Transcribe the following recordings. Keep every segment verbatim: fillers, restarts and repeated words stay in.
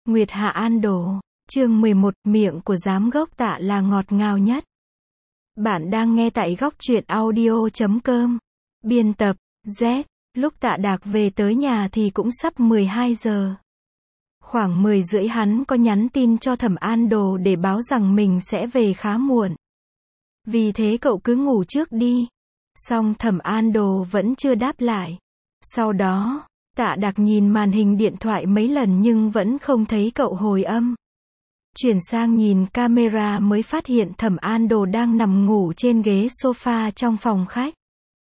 Nguyệt Hạ An Đồ, chương mười một, miệng của giám gốc Tạ là ngọt ngào nhất. Bạn đang nghe tại góc truyện audio chấm com. Biên tập, Z. Lúc Tạ Đạc về tới nhà thì cũng sắp mười hai giờ. Khoảng mười rưỡi hắn có nhắn tin cho Thẩm An Đồ để báo rằng mình sẽ về khá muộn. Vì thế cậu cứ ngủ trước đi. Xong Thẩm An Đồ vẫn chưa đáp lại. Sau đó, Tạ Đạc nhìn màn hình điện thoại mấy lần nhưng vẫn không thấy cậu hồi âm. Chuyển sang nhìn camera mới phát hiện Thẩm An Đồ đang nằm ngủ trên ghế sofa trong phòng khách.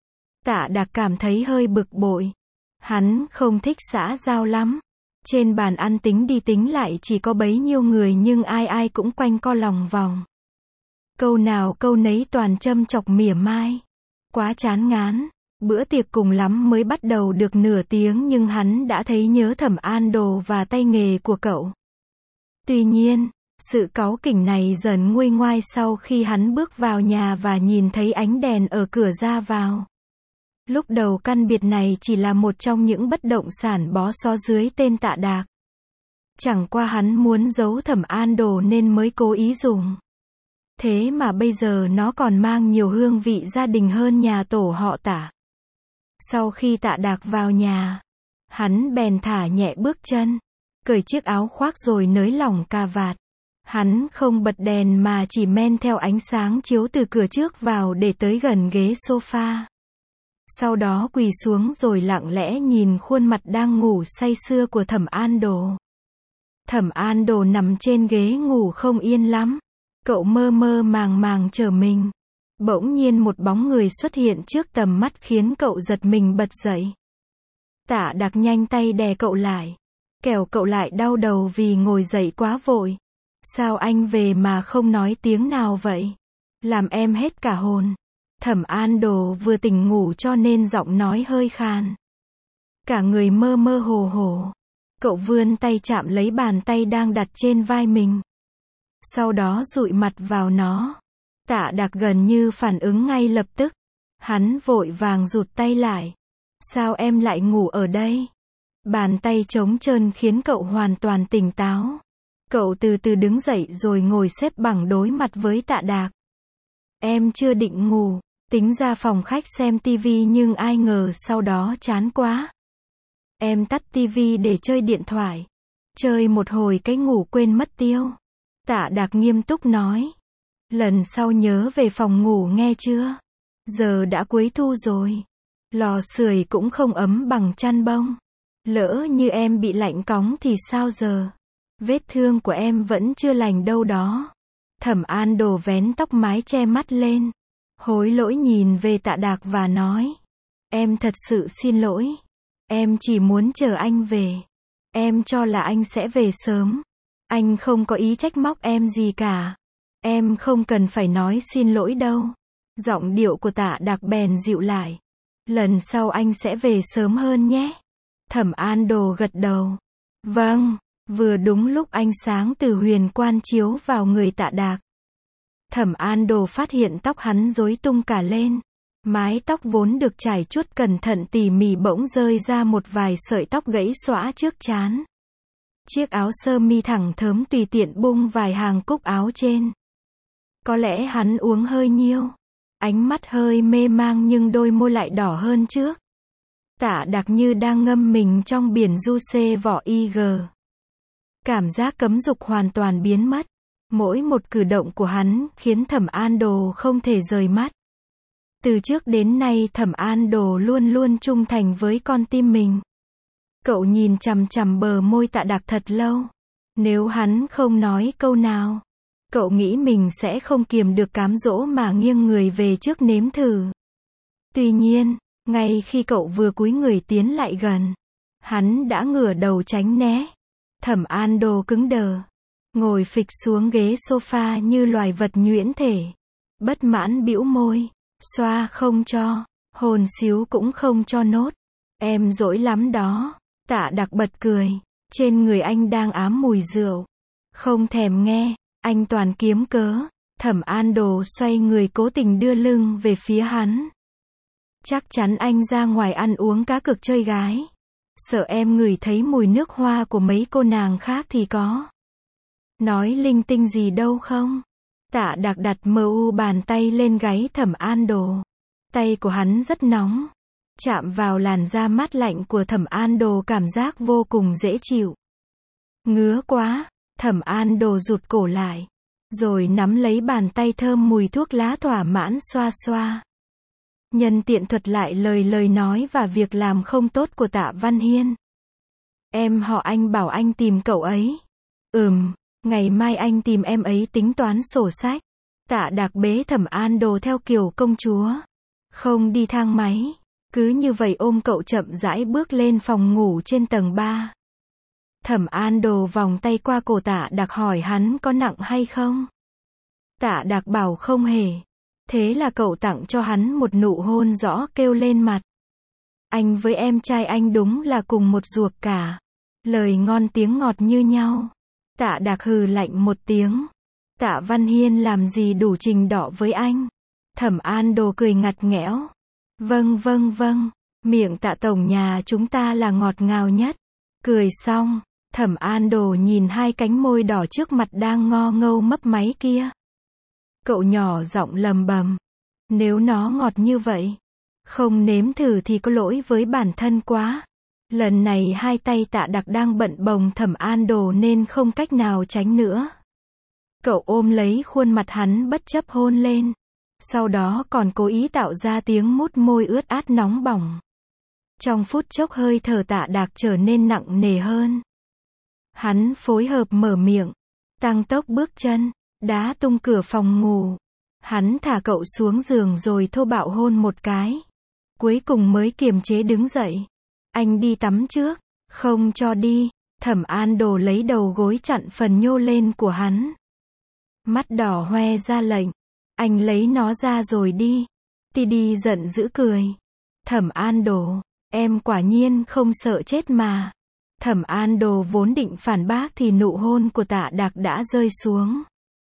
Tạ Đạc cảm thấy hơi bực bội. Hắn không thích xã giao lắm. Trên bàn ăn tính đi tính lại chỉ có bấy nhiêu người nhưng ai ai cũng quanh co lòng vòng. Câu nào câu nấy toàn châm chọc mỉa mai. Quá chán ngán. Bữa tiệc cùng lắm mới bắt đầu được nửa tiếng nhưng hắn đã thấy nhớ Thẩm An Đồ và tay nghề của cậu. Tuy nhiên, sự cáu kỉnh này dần nguôi ngoai sau khi hắn bước vào nhà và nhìn thấy ánh đèn ở cửa ra vào. Lúc đầu căn biệt này chỉ là một trong những bất động sản bó xó dưới tên Tạ Đạc. Chẳng qua hắn muốn giấu Thẩm An Đồ nên mới cố ý dùng. Thế mà bây giờ nó còn mang nhiều hương vị gia đình hơn nhà tổ họ Tạ. Sau khi Tạ Đạc vào nhà, hắn bèn thả nhẹ bước chân, cởi chiếc áo khoác rồi nới lỏng cà vạt. Hắn không bật đèn mà chỉ men theo ánh sáng chiếu từ cửa trước vào để tới gần ghế sofa. Sau đó quỳ xuống rồi lặng lẽ nhìn khuôn mặt đang ngủ say sưa của Thẩm An Đồ. Thẩm An Đồ nằm trên ghế ngủ không yên lắm. Cậu mơ mơ màng màng chờ mình. Bỗng nhiên một bóng người xuất hiện trước tầm mắt khiến cậu giật mình bật dậy. Tạ Đạc nhanh tay đè cậu lại. Kẻo cậu lại đau đầu vì ngồi dậy quá vội. Sao anh về mà không nói tiếng nào vậy? Làm em hết cả hồn. Thẩm An Đồ vừa tỉnh ngủ cho nên giọng nói hơi khàn. Cả người mơ mơ hồ hồ. Cậu vươn tay chạm lấy bàn tay đang đặt trên vai mình. Sau đó dụi mặt vào nó. Tạ Đạc gần như phản ứng ngay lập tức. Hắn vội vàng rụt tay lại. Sao em lại ngủ ở đây? Bàn tay trống trơn khiến cậu hoàn toàn tỉnh táo. Cậu từ từ đứng dậy rồi ngồi xếp bằng đối mặt với Tạ Đạc. Em chưa định ngủ, tính ra phòng khách xem tivi nhưng ai ngờ sau đó chán quá. Em tắt tivi để chơi điện thoại. Chơi một hồi cái ngủ quên mất tiêu. Tạ Đạc nghiêm túc nói. Lần sau nhớ về phòng ngủ nghe chưa? Giờ đã cuối thu rồi. Lò sưởi cũng không ấm bằng chăn bông. Lỡ như em bị lạnh cóng thì sao giờ? Vết thương của em vẫn chưa lành đâu đó. Thẩm An Đồ vén tóc mái che mắt lên. Hối lỗi nhìn về Tạ Đạc và nói. Em thật sự xin lỗi. Em chỉ muốn chờ anh về. Em cho là anh sẽ về sớm. Anh không có ý trách móc em gì cả. Em không cần phải nói xin lỗi đâu. Giọng điệu của Tạ Đạc bèn dịu lại. Lần sau anh sẽ về sớm hơn nhé. Thẩm An Đồ gật đầu. Vâng. Vừa đúng lúc ánh sáng từ huyền quan chiếu vào người Tạ Đạc. Thẩm An Đồ phát hiện tóc hắn rối tung cả lên. Mái tóc vốn được trải chuốt cẩn thận tỉ mỉ bỗng rơi ra một vài sợi tóc gãy xõa trước trán. Chiếc áo sơ mi thẳng thớm tùy tiện bung vài hàng cúc áo trên. Có lẽ hắn uống hơi nhiều. Ánh mắt hơi mê mang nhưng đôi môi lại đỏ hơn trước. Tạ Đạc như đang ngâm mình trong biển du xê vỏ i giê. Cảm giác cấm dục hoàn toàn biến mất. Mỗi một cử động của hắn khiến Thẩm An Đồ không thể rời mắt. Từ trước đến nay Thẩm An Đồ luôn luôn trung thành với con tim mình. Cậu nhìn chằm chằm bờ môi Tạ Đạc thật lâu. Nếu hắn không nói câu nào, cậu nghĩ mình sẽ không kiềm được cám dỗ mà nghiêng người về trước nếm thử. Tuy nhiên, ngay khi cậu vừa cúi người tiến lại gần, hắn đã ngửa đầu tránh né. Thẩm An Đồ cứng đờ, ngồi phịch xuống ghế sofa như loài vật nhuyễn thể. Bất mãn bĩu môi, xoa không cho, hồn xíu cũng không cho nốt. Em dỗi lắm đó. Tạ Đạc bật cười. Trên người anh đang ám mùi rượu. Không thèm nghe, anh toàn kiếm cớ. Thẩm An Đồ xoay người cố tình đưa lưng về phía hắn. Chắc chắn anh ra ngoài ăn uống cá cược chơi gái. Sợ em ngửi thấy mùi nước hoa của mấy cô nàng khác thì có nói linh tinh gì đâu không? Tạ Đạc đặt mờ u bàn tay lên gáy Thẩm An Đồ. Tay của hắn rất nóng. Chạm vào làn da mát lạnh của Thẩm An Đồ cảm giác vô cùng dễ chịu. Ngứa quá, Thẩm An Đồ rụt cổ lại. Rồi nắm lấy bàn tay thơm mùi thuốc lá thỏa mãn xoa xoa. Nhân tiện thuật lại lời lời nói và việc làm không tốt của Tạ Văn Hiên. Em họ Anh bảo anh tìm cậu ấy. Ừm, ngày mai anh tìm em ấy tính toán sổ sách. Tạ Đạc bế Thẩm An Đồ theo kiểu công chúa. Không đi thang máy. Cứ như vậy ôm cậu chậm rãi bước lên phòng ngủ trên tầng ba. Thẩm An Đồ vòng tay qua cổ Tạ Đạc hỏi hắn có nặng hay không. Tạ Đạc bảo không hề. Thế là cậu tặng cho hắn một nụ hôn rõ kêu lên mặt. Anh với em trai anh đúng là cùng một ruột cả. Lời ngon tiếng ngọt như nhau. Tạ Đạc hừ lạnh một tiếng. Tạ Văn Hiên làm gì đủ trình độ với anh. Thẩm An Đồ cười ngặt nghẽo. Vâng vâng vâng, miệng Tạ tổng nhà chúng ta là ngọt ngào nhất. Cười xong, Thẩm An Đồ nhìn hai cánh môi đỏ trước mặt đang ngo ngâu mấp máy kia. Cậu nhỏ giọng lầm bầm. Nếu nó ngọt như vậy, không nếm thử thì có lỗi với bản thân quá. Lần này hai tay Tạ Đạc đang bận bồng Thẩm An Đồ nên không cách nào tránh nữa. Cậu ôm lấy khuôn mặt hắn bất chấp hôn lên. Sau đó còn cố ý tạo ra tiếng mút môi ướt át nóng bỏng. Trong phút chốc hơi thở Tạ Đạc trở nên nặng nề hơn. Hắn phối hợp mở miệng, tăng tốc bước chân, đá tung cửa phòng ngủ. Hắn thả cậu xuống giường rồi thô bạo hôn một cái. Cuối cùng mới kiềm chế đứng dậy. Anh đi tắm trước. Không cho đi. Thẩm An Đồ lấy đầu gối chặn phần nhô lên của hắn. Mắt đỏ hoe ra lệnh. Anh lấy nó ra rồi đi. Ti đi giận dữ cười. Thẩm An Đồ, em quả nhiên không sợ chết mà. Thẩm An Đồ vốn định phản bác thì nụ hôn của Tạ Đạc đã rơi xuống.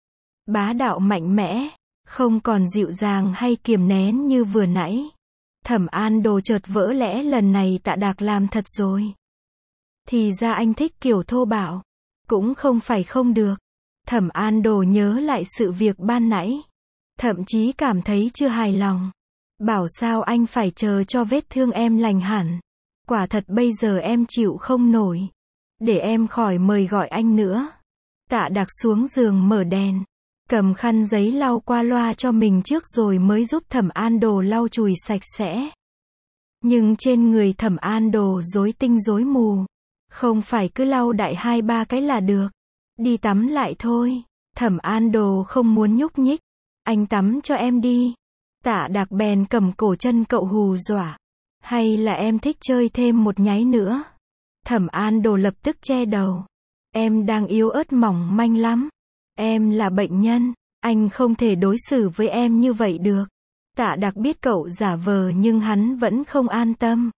Bá đạo mạnh mẽ, không còn dịu dàng hay kiềm nén như vừa nãy. Thẩm An Đồ chợt vỡ lẽ lần này Tạ Đạc làm thật rồi. Thì ra anh thích kiểu thô bạo. Cũng không phải không được. Thẩm An Đồ nhớ lại sự việc ban nãy. Thậm chí cảm thấy chưa hài lòng. Bảo sao anh phải chờ cho vết thương em lành hẳn. Quả thật bây giờ em chịu không nổi. Để em khỏi mời gọi anh nữa. Tạ Đạc xuống giường mở đèn. Cầm khăn giấy lau qua loa cho mình trước rồi mới giúp Thẩm An Đồ lau chùi sạch sẽ. Nhưng trên người Thẩm An Đồ rối tinh rối mù. Không phải cứ lau đại hai ba cái là được. Đi tắm lại thôi. Thẩm An Đồ không muốn nhúc nhích. Anh tắm cho em đi. Tạ Đạc bèn cầm cổ chân cậu hù dọa. Hay là em thích chơi thêm một nháy nữa? Thẩm An Đồ lập tức che đầu. Em đang yếu ớt mỏng manh lắm. Em là bệnh nhân. Anh không thể đối xử với em như vậy được. Tạ Đạc biết cậu giả vờ nhưng hắn vẫn không an tâm.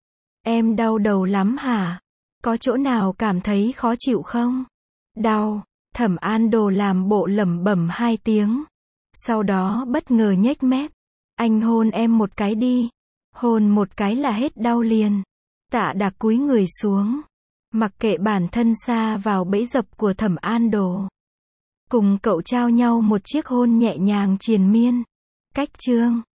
Em đau đầu lắm hả? Có chỗ nào cảm thấy khó chịu không? Đau. Thẩm An Đồ làm bộ lẩm bẩm hai tiếng. Sau đó bất ngờ nhếch mép. Anh hôn em một cái đi. Hôn một cái là hết đau liền. Tạ Đạc cúi người xuống. Mặc kệ bản thân sa vào bẫy dập của Thẩm An Đồ. Cùng cậu trao nhau một chiếc hôn nhẹ nhàng triền miên. Cách chương